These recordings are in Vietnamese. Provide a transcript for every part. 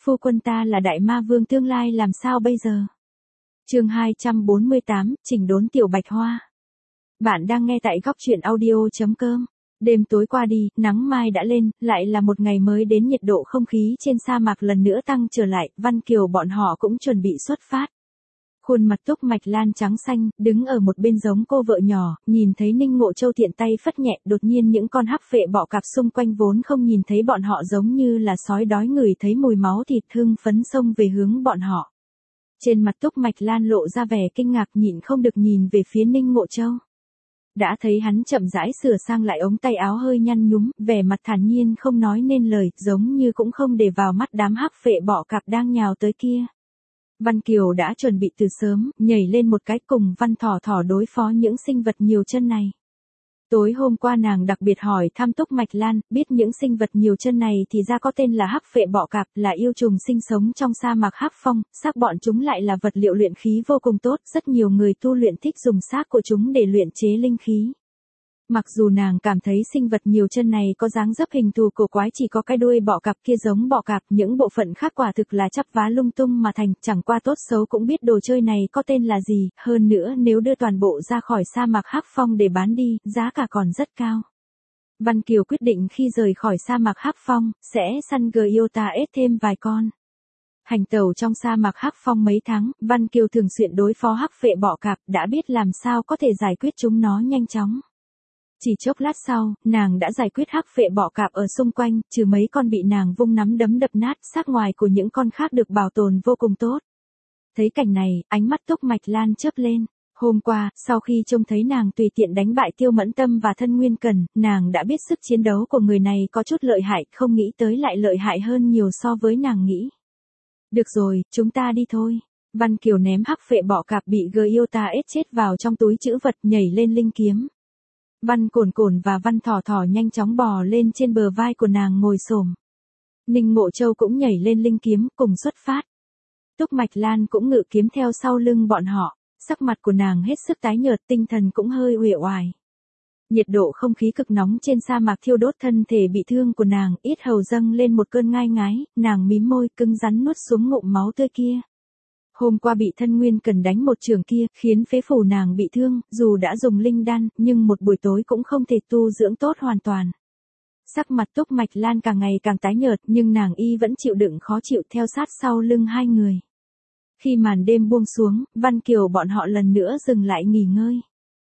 phu quân ta là đại ma vương tương lai làm sao bây giờ? Chương 248, chỉnh đốn tiểu bạch hoa. Bạn đang nghe tại góc truyện audio.com. Đêm tối qua đi, nắng mai đã lên, lại là một ngày mới đến, nhiệt độ không khí trên sa mạc lần nữa tăng trở lại, Văn Kiều bọn họ cũng chuẩn bị xuất phát. Khuôn mặt Túc Mạch Lan trắng xanh, đứng ở một bên giống cô vợ nhỏ, nhìn thấy Ninh Ngộ Châu tiện tay phất nhẹ, đột nhiên những con hắc phệ bọ cạp xung quanh vốn không nhìn thấy bọn họ giống như là sói đói ngửi thấy mùi máu thịt hưng phấn xông về hướng bọn họ. Trên mặt Túc Mạch Lan lộ ra vẻ kinh ngạc, nhịn không được nhìn về phía Ninh Ngộ Châu. Đã thấy hắn chậm rãi sửa sang lại ống tay áo hơi nhăn nhúm, vẻ mặt thản nhiên không nói nên lời, giống như cũng không để vào mắt đám hắc phệ bọ cạp đang nhào tới kia. Văn Kiều đã chuẩn bị từ sớm, nhảy lên một cái cùng Văn Thỏ Thỏ đối phó những sinh vật nhiều chân này. Tối hôm qua nàng đặc biệt hỏi thăm Túc Mạch Lan, biết những sinh vật nhiều chân này thì ra có tên là hắc phệ bọ cạp, là yêu trùng sinh sống trong sa mạc hắc phong, xác bọn chúng lại là vật liệu luyện khí vô cùng tốt, rất nhiều người tu luyện thích dùng xác của chúng để luyện chế linh khí. Mặc dù nàng cảm thấy sinh vật nhiều chân này có dáng dấp hình thù cổ quái, chỉ có cái đuôi bọ cạp kia giống bọ cạp, những bộ phận khác quả thực là chắp vá lung tung mà thành, chẳng qua tốt xấu cũng biết đồ chơi này có tên là gì, hơn nữa nếu đưa toàn bộ ra khỏi sa mạc hắc phong để bán đi, giá cả còn rất cao. Văn Kiều quyết định khi rời khỏi sa mạc hắc phong, sẽ săn Gyota ếch thêm vài con. Hành tẩu trong sa mạc hắc phong mấy tháng, Văn Kiều thường xuyên đối phó hắc phệ bọ cạp, đã biết làm sao có thể giải quyết chúng nó nhanh chóng. Chỉ chốc lát sau, nàng đã giải quyết hắc phệ bọ cạp ở xung quanh, trừ mấy con bị nàng vung nắm đấm đập nát, xác ngoài của những con khác được bảo tồn vô cùng tốt. Thấy cảnh này, ánh mắt Túc Mạch Lan chớp lên. Hôm qua, sau khi trông thấy nàng tùy tiện đánh bại Tiêu Mẫn Tâm và Thân Nguyên Cần, nàng đã biết sức chiến đấu của người này có chút lợi hại, không nghĩ tới lại lợi hại hơn nhiều so với nàng nghĩ. Được rồi, chúng ta đi thôi. Văn Kiều ném hắc phệ bọ cạp bị Gyota ếch chết vào trong túi trữ vật, nhảy lên linh kiếm. Văn Cổn Cổn và Văn Thỏ Thỏ nhanh chóng bò lên trên bờ vai của nàng ngồi xổm. Ninh Ngộ Châu cũng nhảy lên linh kiếm cùng xuất phát. Túc Mạch Lan cũng ngự kiếm theo sau lưng bọn họ, sắc mặt của nàng hết sức tái nhợt, tinh thần cũng hơi uể oải. Nhiệt độ không khí cực nóng trên sa mạc thiêu đốt thân thể bị thương của nàng, yết hầu dâng lên một cơn ngai ngái, nàng mím môi cứng rắn nuốt xuống ngụm máu tươi kia. Hôm qua bị Thân Nguyên Cần đánh một trường kia, khiến phế phủ nàng bị thương, dù đã dùng linh đan, nhưng một buổi tối cũng không thể tu dưỡng tốt hoàn toàn. Sắc mặt Túc Mạch Lan càng ngày càng tái nhợt, nhưng nàng y vẫn chịu đựng khó chịu theo sát sau lưng hai người. Khi màn đêm buông xuống, Văn Kiều bọn họ lần nữa dừng lại nghỉ ngơi.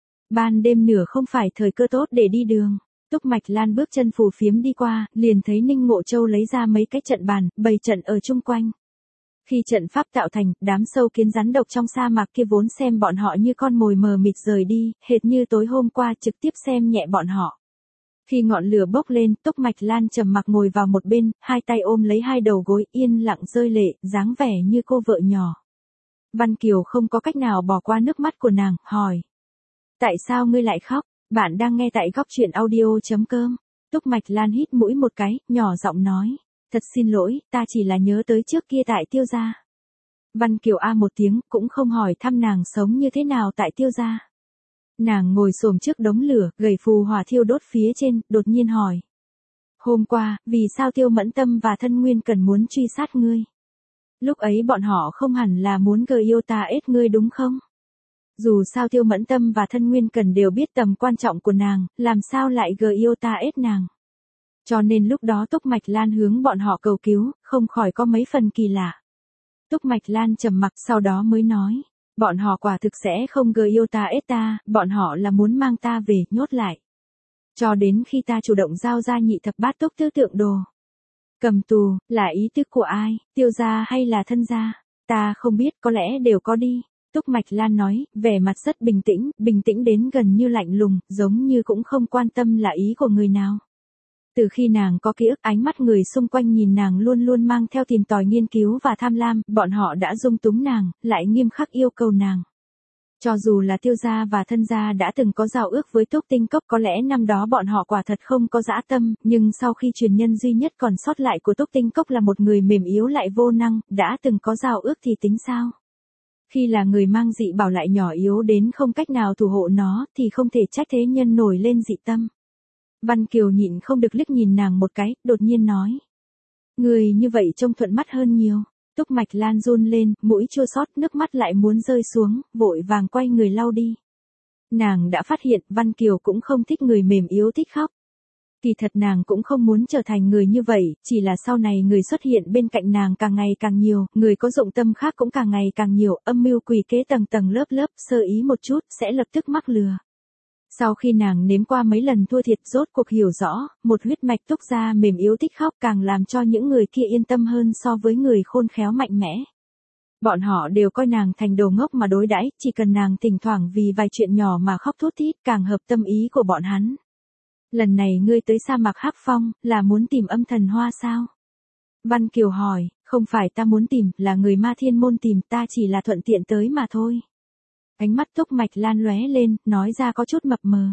Ban đêm nửa không phải thời cơ tốt để đi đường. Túc Mạch Lan bước chân phù phiếm đi qua, liền thấy Ninh Ngộ Châu lấy ra mấy cái trận bàn, bày trận ở chung quanh. Khi trận pháp tạo thành, đám sâu kiến rắn độc trong sa mạc kia vốn xem bọn họ như con mồi mờ mịt rời đi, hệt như tối hôm qua trực tiếp xem nhẹ bọn họ. Khi ngọn lửa bốc lên, Túc Mạch Lan trầm mặc ngồi vào một bên, hai tay ôm lấy hai đầu gối, yên lặng rơi lệ, dáng vẻ như cô vợ nhỏ. Văn Kiều không có cách nào bỏ qua nước mắt của nàng, hỏi. Tại sao ngươi lại khóc? Bạn đang nghe tại góc truyện audio.com. Túc Mạch Lan hít mũi một cái, nhỏ giọng nói. Thật xin lỗi, ta chỉ là nhớ tới trước kia tại Tiêu gia. Văn Kiều a một tiếng, cũng không hỏi thăm nàng sống như thế nào tại Tiêu gia. Nàng ngồi xổm trước đống lửa, gầy phù hỏa thiêu đốt phía trên, đột nhiên hỏi. Hôm qua, vì sao Tiêu Mẫn Tâm và Thân Nguyên Cần muốn truy sát ngươi? Lúc ấy bọn họ không hẳn là muốn Gyota ếch ngươi đúng không? Dù sao Tiêu Mẫn Tâm và Thân Nguyên Cần đều biết tầm quan trọng của nàng, làm sao lại Gyota ếch nàng? Cho nên lúc đó Túc Mạch Lan hướng bọn họ cầu cứu, không khỏi có mấy phần kỳ lạ. Túc Mạch Lan trầm mặc sau đó mới nói, bọn họ quả thực sẽ không Gyota ếch ta, bọn họ là muốn mang ta về, nhốt lại. Cho đến khi ta chủ động giao ra nhị thập bát túc tứ tượng đồ. Cầm tù, là ý thức của ai, Tiêu gia hay là Thân gia? Ta không biết, có lẽ đều có đi. Túc Mạch Lan nói, vẻ mặt rất bình tĩnh đến gần như lạnh lùng, giống như cũng không quan tâm là ý của người nào. Từ khi nàng có ký ức, ánh mắt người xung quanh nhìn nàng luôn luôn mang theo tìm tòi nghiên cứu và tham lam, bọn họ đã dung túng nàng, lại nghiêm khắc yêu cầu nàng. Cho dù là Tiêu gia và Thân gia đã từng có giao ước với Túc Tinh Cốc, có lẽ năm đó bọn họ quả thật không có dã tâm, nhưng sau khi truyền nhân duy nhất còn sót lại của Túc Tinh Cốc là một người mềm yếu lại vô năng, đã từng có giao ước thì tính sao? Khi là người mang dị bảo lại nhỏ yếu đến không cách nào thủ hộ nó, thì không thể trách thế nhân nổi lên dị tâm. Văn Kiều nhịn không được liếc nhìn nàng một cái, đột nhiên nói. Người như vậy trông thuận mắt hơn nhiều. Túc Mạch Lan run lên, mũi chua xót, nước mắt lại muốn rơi xuống, vội vàng quay người lau đi. Nàng đã phát hiện Văn Kiều cũng không thích người mềm yếu thích khóc. Kỳ thật nàng cũng không muốn trở thành người như vậy, chỉ là sau này người xuất hiện bên cạnh nàng càng ngày càng nhiều, người có dụng tâm khác cũng càng ngày càng nhiều, âm mưu quỷ kế tầng tầng lớp lớp, sơ ý một chút, sẽ lập tức mắc lừa. Sau khi nàng nếm qua mấy lần thua thiệt rốt cuộc hiểu rõ, một huyết mạch Túc gia mềm yếu thích khóc càng làm cho những người kia yên tâm hơn so với người khôn khéo mạnh mẽ. Bọn họ đều coi nàng thành đồ ngốc mà đối đãi, chỉ cần nàng thỉnh thoảng vì vài chuyện nhỏ mà khóc thút thít càng hợp tâm ý của bọn hắn. Lần này ngươi tới sa mạc Hắc Phong, là muốn tìm âm thần hoa sao? Văn Kiều hỏi, không phải ta muốn tìm, là người Ma Thiên Môn tìm, ta chỉ là thuận tiện tới mà thôi. Ánh mắt Túc Mạch Lan lóe lên, nói ra có chút mập mờ.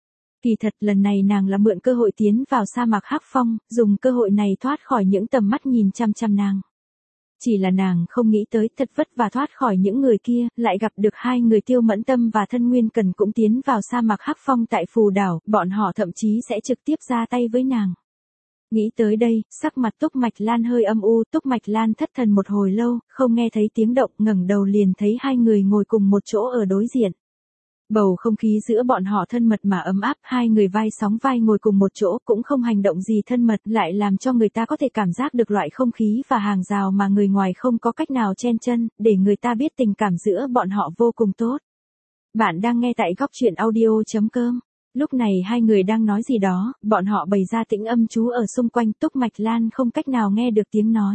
Kỳ thật lần này nàng là mượn cơ hội tiến vào sa mạc Hắc Phong, dùng cơ hội này thoát khỏi những tầm mắt nhìn chăm chăm nàng. Chỉ là nàng không nghĩ tới thật vất vả thoát khỏi những người kia, lại gặp được hai người Tiêu Mẫn Tâm và Thân Nguyên Cần cũng tiến vào sa mạc Hắc Phong tại Phù Đảo, bọn họ thậm chí sẽ trực tiếp ra tay với nàng. Nghĩ tới đây, sắc mặt Túc Mạch Lan hơi âm u, Túc Mạch Lan thất thần một hồi lâu, không nghe thấy tiếng động, ngẩng đầu liền thấy hai người ngồi cùng một chỗ ở đối diện. Bầu không khí giữa bọn họ thân mật mà ấm áp, hai người vai sóng vai ngồi cùng một chỗ cũng không hành động gì thân mật, lại làm cho người ta có thể cảm giác được loại không khí và hàng rào mà người ngoài không có cách nào chen chân, để người ta biết tình cảm giữa bọn họ vô cùng tốt. Bạn đang nghe tại góc truyện audio.com. Lúc này hai người đang nói gì đó, bọn họ bày ra tĩnh âm chú ở xung quanh, Túc Mạch Lan không cách nào nghe được tiếng nói.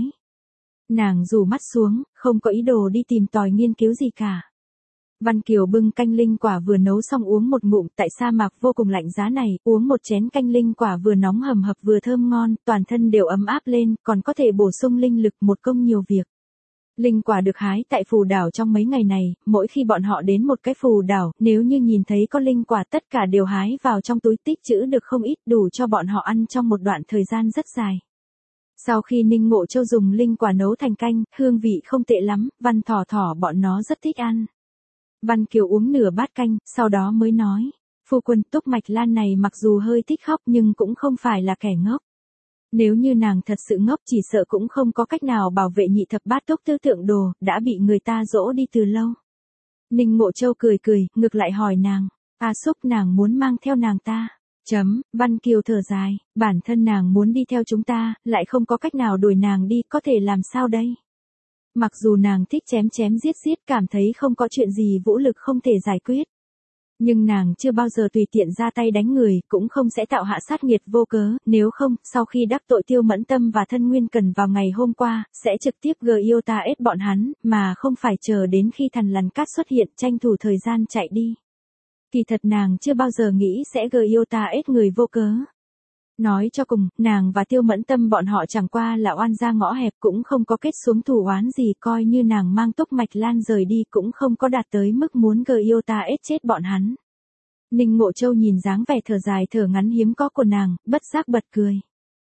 Nàng rủ mắt xuống, không có ý đồ đi tìm tòi nghiên cứu gì cả. Văn Kiều bưng canh linh quả vừa nấu xong uống một ngụm, tại sa mạc vô cùng lạnh giá này, uống một chén canh linh quả vừa nóng hầm hập vừa thơm ngon, toàn thân đều ấm áp lên, còn có thể bổ sung linh lực, một công nhiều việc. Linh quả được hái tại Phù Đảo trong mấy ngày này, mỗi khi bọn họ đến một cái Phù Đảo, nếu như nhìn thấy có linh quả tất cả đều hái vào trong túi, tích trữ được không ít, đủ cho bọn họ ăn trong một đoạn thời gian rất dài. Sau khi Ninh Ngộ Châu dùng linh quả nấu thành canh, hương vị không tệ lắm, Văn Thỏ Thỏ bọn nó rất thích ăn. Văn Kiều uống nửa bát canh, sau đó mới nói, phu quân, Túc Mạch Lan này mặc dù hơi thích khóc nhưng cũng không phải là kẻ ngốc. Nếu như nàng thật sự ngốc chỉ sợ cũng không có cách nào bảo vệ nhị thập bát túc tư tượng đồ, đã bị người ta dỗ đi từ lâu. Ninh Ngộ Châu cười cười, ngược lại hỏi nàng, Xúc nàng muốn mang theo nàng ta. Văn Kiều thở dài, bản thân nàng muốn đi theo chúng ta, lại không có cách nào đuổi nàng đi, có thể làm sao đây? Mặc dù nàng thích chém chém giết giết, cảm thấy không có chuyện gì vũ lực không thể giải quyết. Nhưng nàng chưa bao giờ tùy tiện ra tay đánh người, cũng không sẽ tạo hạ sát nghiệt vô cớ, nếu không, sau khi đắc tội Tiêu Mẫn Tâm và Thân Nguyên Cần vào ngày hôm qua, sẽ trực tiếp Giota-ết bọn hắn, mà không phải chờ đến khi Thằn Lằn Cát xuất hiện, tranh thủ thời gian chạy đi. Kỳ thật nàng chưa bao giờ nghĩ sẽ Giota-ết người vô cớ. Nói cho cùng, nàng và Tiêu Mẫn Tâm bọn họ chẳng qua là oan gia ngõ hẹp, cũng không có kết xuống thù oán gì, coi như nàng mang Túc Mạch Lan rời đi cũng không có đạt tới mức muốn Giota-ết chết bọn hắn. Ninh Ngộ Châu nhìn dáng vẻ thở dài thở ngắn hiếm có của nàng, bất giác bật cười.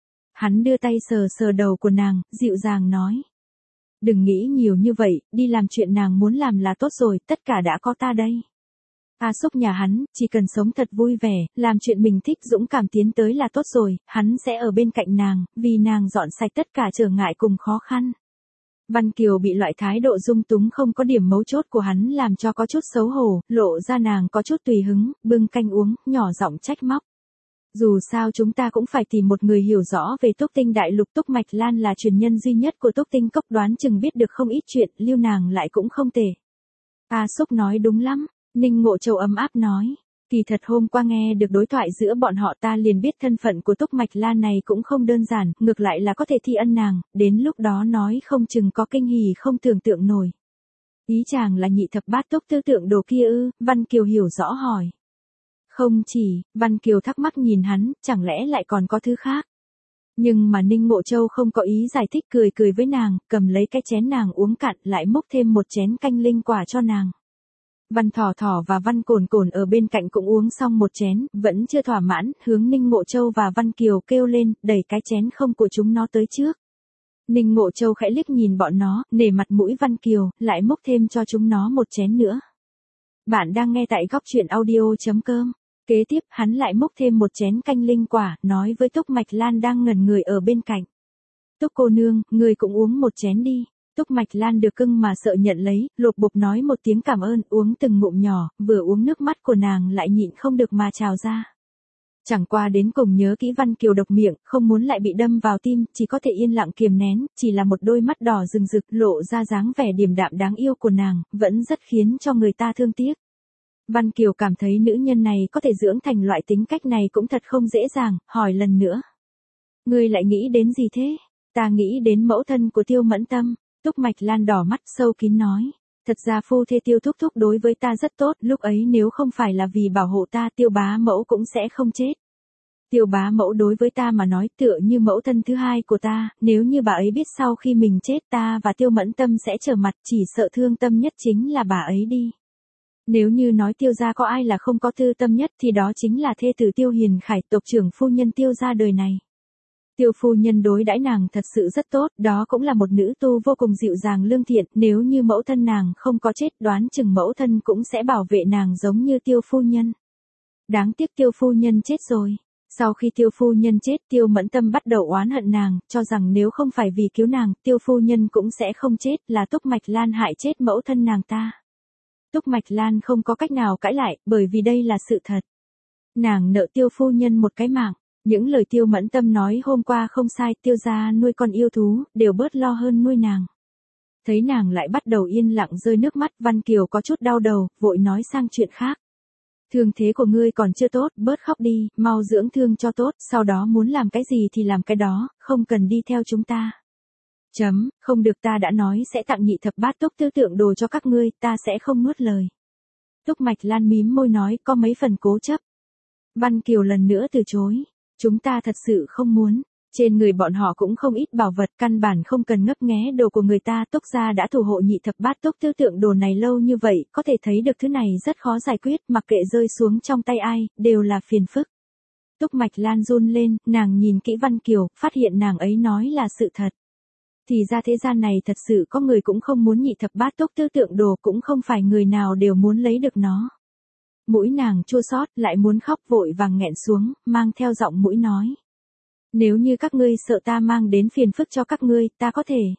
Hắn đưa tay sờ sờ đầu của nàng, dịu dàng nói. Đừng nghĩ nhiều như vậy, đi làm chuyện nàng muốn làm là tốt rồi, tất cả đã có ta đây. Xúc nhà hắn, chỉ cần sống thật vui vẻ, làm chuyện mình thích dũng cảm tiến tới là tốt rồi, hắn sẽ ở bên cạnh nàng, vì nàng dọn sạch tất cả trở ngại cùng khó khăn. Văn Kiều bị loại thái độ dung túng không có điểm mấu chốt của hắn làm cho có chút xấu hổ, lộ ra nàng có chút tùy hứng, bưng canh uống, nhỏ giọng trách móc. Dù sao chúng ta cũng phải tìm một người hiểu rõ về Túc Tinh Đại Lục, Túc Mạch Lan là truyền nhân duy nhất của Túc Tinh Cốc, đoán chừng biết được không ít chuyện, lưu nàng lại cũng không tệ. Xúc nói đúng lắm. Ninh Ngộ Châu ấm áp nói, kỳ thật hôm qua nghe được đối thoại giữa bọn họ ta liền biết thân phận của Túc Mạch Lan này cũng không đơn giản, ngược lại là có thể thi ân nàng, đến lúc đó nói không chừng có kinh hỉ không tưởng tượng nổi. Ý chàng là nhị thập bát túc tư tượng đồ kia ư? Văn Kiều hiểu rõ hỏi. Không chỉ, Văn Kiều thắc mắc nhìn hắn, chẳng lẽ lại còn có thứ khác? Nhưng mà Ninh Ngộ Châu không có ý giải thích, cười cười với nàng, cầm lấy cái chén nàng uống cạn, lại múc thêm một chén canh linh quả cho nàng. Văn Thỏ Thỏ và Văn Cồn Cồn ở bên cạnh cũng uống xong một chén, vẫn chưa thỏa mãn, hướng Ninh Ngộ Châu và Văn Kiều kêu lên, đẩy cái chén không của chúng nó tới trước. Ninh Ngộ Châu khẽ liếc nhìn bọn nó, nể mặt mũi Văn Kiều, lại múc thêm cho chúng nó một chén nữa. Bạn đang nghe tại góc truyện audio.com. Kế tiếp, hắn lại múc thêm một chén canh linh quả, nói với Túc Mạch Lan đang ngẩn người ở bên cạnh. Túc cô nương, ngươi cũng uống một chén đi. Túc Mạch Lan được cưng mà sợ nhận lấy, lột bột nói một tiếng cảm ơn, uống từng ngụm nhỏ, vừa uống nước mắt của nàng lại nhịn không được mà trào ra. Chẳng qua đến cùng nhớ kỹ Văn Kiều độc miệng, không muốn lại bị đâm vào tim, chỉ có thể yên lặng kiềm nén, chỉ là một đôi mắt đỏ rừng rực lộ ra dáng vẻ điềm đạm đáng yêu của nàng, vẫn rất khiến cho người ta thương tiếc. Văn Kiều cảm thấy nữ nhân này có thể dưỡng thành loại tính cách này cũng thật không dễ dàng, hỏi lần nữa. Ngươi lại nghĩ đến gì thế? Ta nghĩ đến mẫu thân của Tiêu Mẫn Tâm. Túc Mạch Lan đỏ mắt sâu kín nói. Thật ra phu thê Tiêu thúc thúc đối với ta rất tốt, lúc ấy nếu không phải là vì bảo hộ ta Tiêu bá mẫu cũng sẽ không chết. Tiêu bá mẫu đối với ta mà nói tựa như mẫu thân thứ hai của ta, nếu như bà ấy biết sau khi mình chết ta và Tiêu Mẫn Tâm sẽ trở mặt, chỉ sợ thương tâm nhất chính là bà ấy đi. Nếu như nói Tiêu gia có ai là không có tư tâm nhất thì đó chính là thê tử Tiêu Hiền Khải, tộc trưởng phu nhân Tiêu gia đời này. Tiêu phu nhân đối đãi nàng thật sự rất tốt, đó cũng là một nữ tu vô cùng dịu dàng lương thiện, nếu như mẫu thân nàng không có chết đoán chừng mẫu thân cũng sẽ bảo vệ nàng giống như Tiêu phu nhân. Đáng tiếc Tiêu phu nhân chết rồi. Sau khi Tiêu phu nhân chết, Tiêu Mẫn Tâm bắt đầu oán hận nàng, cho rằng nếu không phải vì cứu nàng, Tiêu phu nhân cũng sẽ không chết, là Túc Mạch Lan hại chết mẫu thân nàng ta. Túc Mạch Lan không có cách nào cãi lại, bởi vì đây là sự thật. Nàng nợ Tiêu phu nhân một cái mạng. Những lời Tiêu Mẫn Tâm nói hôm qua không sai, Tiêu gia nuôi con yêu thú, đều bớt lo hơn nuôi nàng. Thấy nàng lại bắt đầu yên lặng rơi nước mắt, Văn Kiều có chút đau đầu, vội nói sang chuyện khác. Thương thế của ngươi còn chưa tốt, bớt khóc đi, mau dưỡng thương cho tốt, sau đó muốn làm cái gì thì làm cái đó, không cần đi theo chúng ta. Không được, ta đã nói sẽ tặng nhị thập bát túc tư tượng đồ cho các ngươi, ta sẽ không nuốt lời. Túc Mạch Lan mím môi nói có mấy phần cố chấp. Văn Kiều lần nữa từ chối. Chúng ta thật sự không muốn. Trên người bọn họ cũng không ít bảo vật, căn bản không cần ngấp nghé đồ của người ta. Túc gia đã thủ hộ nhị thập bát túc tư tượng đồ này lâu như vậy, có thể thấy được thứ này rất khó giải quyết, mặc kệ rơi xuống trong tay ai, đều là phiền phức. Túc Mạch Lan run lên, nàng nhìn kỹ Văn Kiều, phát hiện nàng ấy nói là sự thật. Thì ra thế gian này thật sự có người cũng không muốn nhị thập bát túc tư tượng đồ, cũng không phải người nào đều muốn lấy được nó. Mũi nàng chua xót, lại muốn khóc, vội vàng nghẹn xuống, mang theo giọng mũi nói. Nếu như các ngươi sợ ta mang đến phiền phức cho các ngươi, ta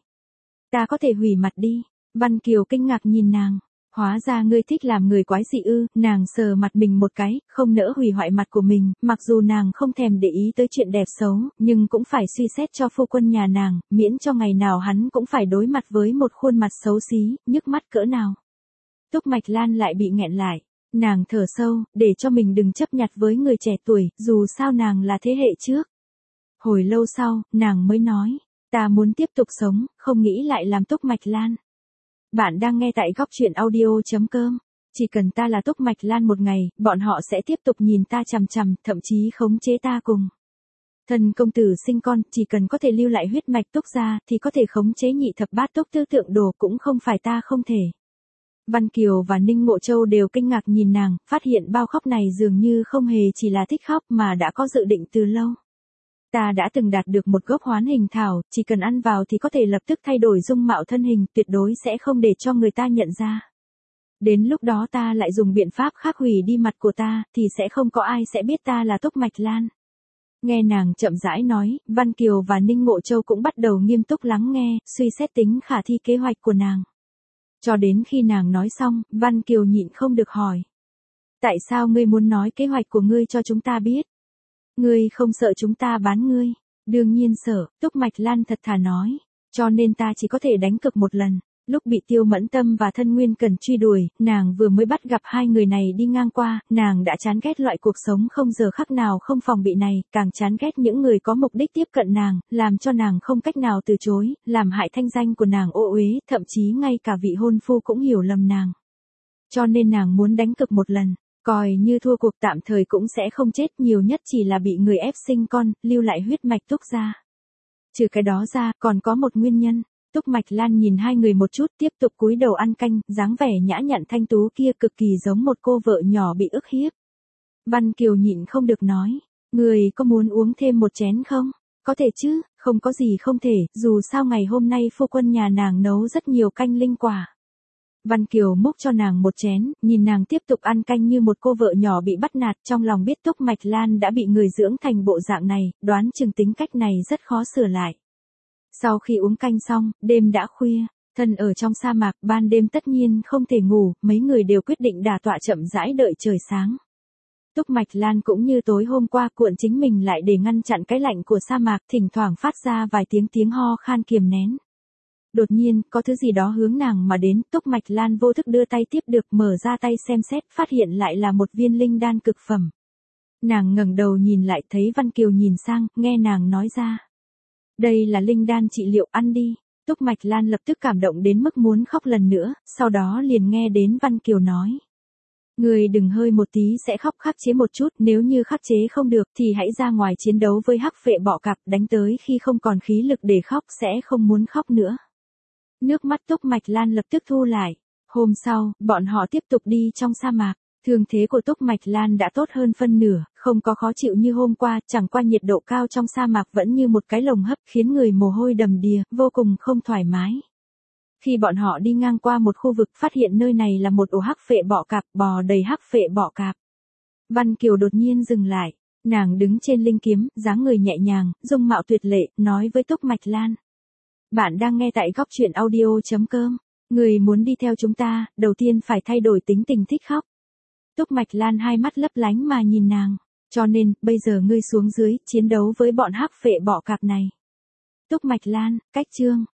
có thể hủy mặt đi. Văn Kiều kinh ngạc nhìn nàng. Hóa ra ngươi thích làm người quái dị ư? Nàng sờ mặt mình một cái, không nỡ hủy hoại mặt của mình, mặc dù nàng không thèm để ý tới chuyện đẹp xấu, nhưng cũng phải suy xét cho phu quân nhà nàng, miễn cho ngày nào hắn cũng phải đối mặt với một khuôn mặt xấu xí, nhức mắt cỡ nào. Túc Mạch Lan lại bị nghẹn lại. Nàng thở sâu, để cho mình đừng chấp nhặt với người trẻ tuổi, dù sao nàng là thế hệ trước. Hồi lâu sau, nàng mới nói, ta muốn tiếp tục sống, không nghĩ lại làm Túc Mạch Lan. Bạn đang nghe tại góc truyện audio.com. Chỉ cần ta là Túc Mạch Lan một ngày, bọn họ sẽ tiếp tục nhìn ta chằm chằm, thậm chí khống chế ta cùng. Thần công tử sinh con, chỉ cần có thể lưu lại huyết mạch Túc gia, thì có thể khống chế nhị thập bát túc tư tượng đồ, cũng không phải ta không thể. Văn Kiều và Ninh Ngộ Châu đều kinh ngạc nhìn nàng, phát hiện bao khóc này dường như không hề chỉ là thích khóc mà đã có dự định từ lâu. Ta đã từng đạt được một gốc hoán hình thảo, chỉ cần ăn vào thì có thể lập tức thay đổi dung mạo thân hình, tuyệt đối sẽ không để cho người ta nhận ra. Đến lúc đó ta lại dùng biện pháp khác hủy đi mặt của ta, thì sẽ không có ai sẽ biết ta là Túc Mạch Lan. Nghe nàng chậm rãi nói, Văn Kiều và Ninh Ngộ Châu cũng bắt đầu nghiêm túc lắng nghe, suy xét tính khả thi kế hoạch của nàng. Cho đến khi nàng nói xong, Văn Kiều nhịn không được hỏi. Tại sao ngươi muốn nói kế hoạch của ngươi cho chúng ta biết? Ngươi không sợ chúng ta bán ngươi? Đương nhiên sợ, Túc Mạch Lan thật thà nói. Cho nên ta chỉ có thể đánh cược một lần. Lúc bị Tiêu Mẫn Tâm và Thân Nguyên Cần truy đuổi, nàng vừa mới bắt gặp hai người này đi ngang qua, nàng đã chán ghét loại cuộc sống không giờ khắc nào không phòng bị này, càng chán ghét những người có mục đích tiếp cận nàng, làm cho nàng không cách nào từ chối, làm hại thanh danh của nàng ô uế, thậm chí ngay cả vị hôn phu cũng hiểu lầm nàng. Cho nên nàng muốn đánh cược một lần, coi như thua cuộc tạm thời cũng sẽ không chết, nhiều nhất chỉ là bị người ép sinh con, lưu lại huyết mạch Túc gia. Trừ cái đó ra, còn có một nguyên nhân. Túc Mạch Lan nhìn hai người một chút, tiếp tục cúi đầu ăn canh, dáng vẻ nhã nhặn thanh tú kia cực kỳ giống một cô vợ nhỏ bị ức hiếp. Văn Kiều nhịn không được nói, người có muốn uống thêm một chén không? Có thể chứ, không có gì không thể, dù sao ngày hôm nay phu quân nhà nàng nấu rất nhiều canh linh quả. Văn Kiều múc cho nàng một chén, nhìn nàng tiếp tục ăn canh như một cô vợ nhỏ bị bắt nạt, trong lòng biết Túc Mạch Lan đã bị người dưỡng thành bộ dạng này, đoán chừng tính cách này rất khó sửa lại. Sau khi uống canh xong, đêm đã khuya, thân ở trong sa mạc, ban đêm tất nhiên không thể ngủ, mấy người đều quyết định đả tọa chậm rãi đợi trời sáng. Túc Mạch Lan cũng như tối hôm qua cuộn chính mình lại để ngăn chặn cái lạnh của sa mạc, thỉnh thoảng phát ra vài tiếng ho khan kiềm nén. Đột nhiên, có thứ gì đó hướng nàng mà đến, Túc Mạch Lan vô thức đưa tay tiếp được, mở ra tay xem xét, phát hiện lại là một viên linh đan cực phẩm. Nàng ngẩng đầu nhìn lại thấy Văn Kiều nhìn sang, nghe nàng nói ra. Đây là linh đan trị liệu, ăn đi. Túc Mạch Lan lập tức cảm động đến mức muốn khóc lần nữa, sau đó liền nghe đến Văn Kiều nói. Người đừng hơi một tí sẽ khóc, khắc chế một chút, nếu như khắc chế không được thì hãy ra ngoài chiến đấu với hắc phệ bọ cạp, đánh tới khi không còn khí lực để khóc sẽ không muốn khóc nữa. Nước mắt Túc Mạch Lan lập tức thu lại. Hôm sau, bọn họ tiếp tục đi trong sa mạc. Thương thế của Túc Mạch Lan đã tốt hơn phân nửa, không có khó chịu như hôm qua, chẳng qua nhiệt độ cao trong sa mạc vẫn như một cái lồng hấp khiến người mồ hôi đầm đìa, vô cùng không thoải mái. Khi bọn họ đi ngang qua một khu vực phát hiện nơi này là một ổ hắc phệ bọ cạp, bò đầy hắc phệ bọ cạp. Văn Kiều đột nhiên dừng lại, nàng đứng trên linh kiếm, dáng người nhẹ nhàng, dung mạo tuyệt lệ, nói với Túc Mạch Lan. Bạn đang nghe tại góc truyện audio.com. Người muốn đi theo chúng ta, đầu tiên phải thay đổi tính tình thích khóc. Túc Mạch Lan hai mắt lấp lánh mà nhìn nàng. Cho nên, bây giờ ngươi xuống dưới, chiến đấu với bọn hắc phệ bọ cạp này. Túc Mạch Lan, cách chương.